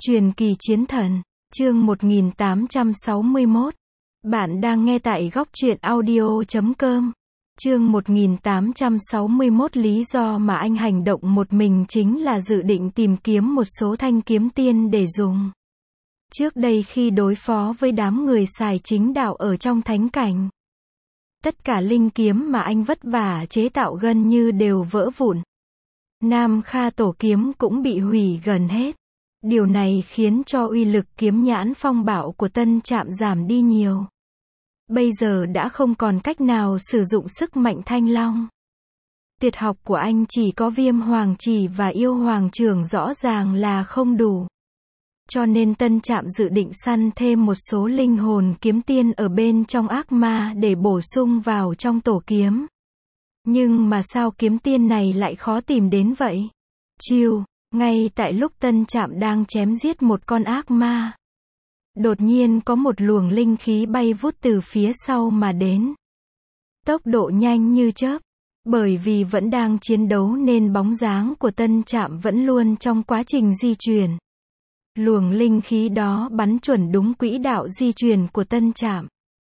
Truyền kỳ chiến thần, chương 1861. Bạn đang nghe tại góc truyện audio.com. Chương 1861. Lý do mà anh hành động một mình chính là dự định tìm kiếm một số thanh kiếm tiên để dùng. Trước đây khi đối phó với đám người xài chính đạo ở trong thánh cảnh, tất cả linh kiếm mà anh vất vả chế tạo gần như đều vỡ vụn. Nam Kha tổ kiếm cũng bị hủy gần hết. Điều này khiến cho uy lực kiếm nhãn phong bạo của Tân Trạm giảm đi nhiều. Bây giờ đã không còn cách nào sử dụng sức mạnh thanh long. Tuyệt học của anh chỉ có viêm hoàng chỉ và yêu hoàng trưởng rõ ràng là không đủ. Cho nên Tân Trạm dự định săn thêm một số linh hồn kiếm tiên ở bên trong ác ma để bổ sung vào trong tổ kiếm. Nhưng mà sao kiếm tiên này lại khó tìm đến vậy? Chiêu, ngay tại lúc Tân Trạm đang chém giết một con ác ma, đột nhiên có một luồng linh khí bay vút từ phía sau mà đến. Tốc độ nhanh như chớp, bởi vì vẫn đang chiến đấu nên bóng dáng của Tân Trạm vẫn luôn trong quá trình di chuyển. Luồng linh khí đó bắn chuẩn đúng quỹ đạo di chuyển của Tân Trạm.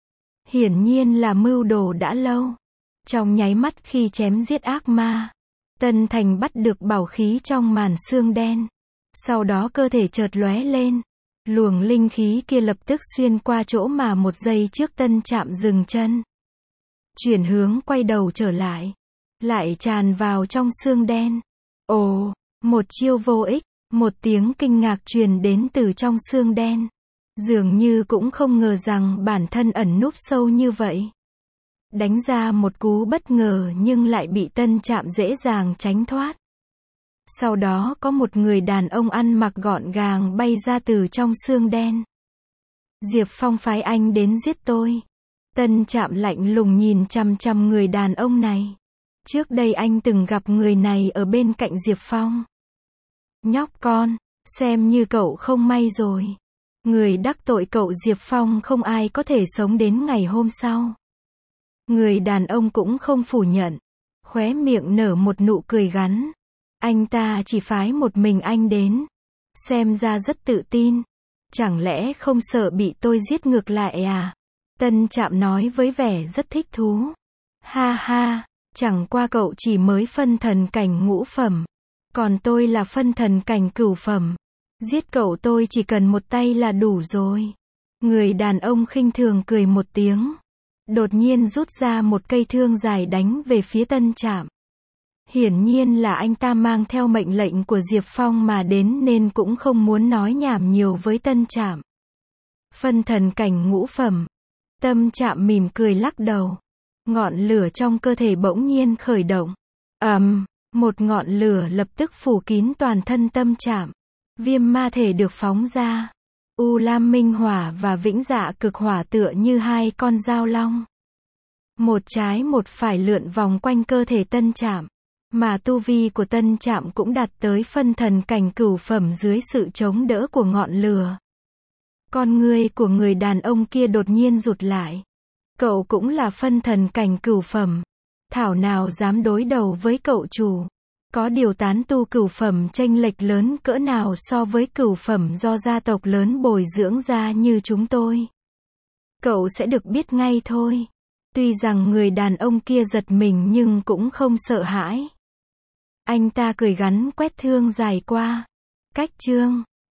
Hiển nhiên là mưu đồ đã lâu. Trong nháy mắt khi chém giết ác ma, Tân Thành bắt được bảo khí trong màn xương đen. Sau đó cơ thể chợt lóe lên. Luồng linh khí kia lập tức xuyên qua chỗ mà một giây trước Tân Trạm dừng chân. Chuyển hướng quay đầu trở lại. Lại tràn vào trong xương đen. Ồ, một chiêu vô ích. Một tiếng kinh ngạc truyền đến từ trong xương đen. Dường như cũng không ngờ rằng bản thân ẩn núp sâu như vậy. Đánh ra một cú bất ngờ nhưng lại bị Tân Trạm dễ dàng tránh thoát. Sau đó có một người đàn ông ăn mặc gọn gàng bay ra từ trong xương đen. Diệp Phong phái anh đến giết tôi. Tân Trạm lạnh lùng nhìn chằm chằm người đàn ông này. Trước đây anh từng gặp người này ở bên cạnh Diệp Phong. Nhóc con, xem như cậu không may rồi. Người đắc tội cậu Diệp Phong không ai có thể sống đến ngày hôm sau. Người đàn ông cũng không phủ nhận. Khóe miệng nở một nụ cười gắn. Anh ta chỉ phái một mình anh đến. Xem ra rất tự tin. Chẳng lẽ không sợ bị tôi giết ngược lại à? Tân Trạm nói với vẻ rất thích thú. Ha ha, chẳng qua cậu chỉ mới phân thần cảnh ngũ phẩm. Còn tôi là phân thần cảnh cửu phẩm. Giết cậu tôi chỉ cần một tay là đủ rồi. Người đàn ông khinh thường cười một tiếng. Đột nhiên rút ra một cây thương dài đánh về phía Tân Trạm. Hiển nhiên là anh ta mang theo mệnh lệnh của Diệp Phong mà đến nên cũng không muốn nói nhảm nhiều với Tân Trạm. Phân thần cảnh ngũ phẩm. Tân Trạm mỉm cười lắc đầu. Ngọn lửa trong cơ thể bỗng nhiên khởi động. Một ngọn lửa lập tức phủ kín toàn thân Tân Trạm. Viêm ma thể được phóng ra. U Lam Minh Hỏa và Vĩnh Dạ Cực Hỏa tựa như hai con dao long. Một trái một phải lượn vòng quanh cơ thể Tân Trạm. Mà tu vi của Tân Trạm cũng đạt tới phân thần cảnh cửu phẩm dưới sự chống đỡ của ngọn lửa. Con ngươi của người đàn ông kia đột nhiên rụt lại. Cậu cũng là phân thần cảnh cửu phẩm. Thảo nào dám đối đầu với cậu chủ. Có điều tán tu cửu phẩm chênh lệch lớn cỡ nào so với cửu phẩm do gia tộc lớn bồi dưỡng ra như chúng tôi. Cậu sẽ được biết ngay thôi. Tuy rằng người đàn ông kia giật mình nhưng cũng không sợ hãi. Anh ta cười gắn quét thương dài qua. Cách chương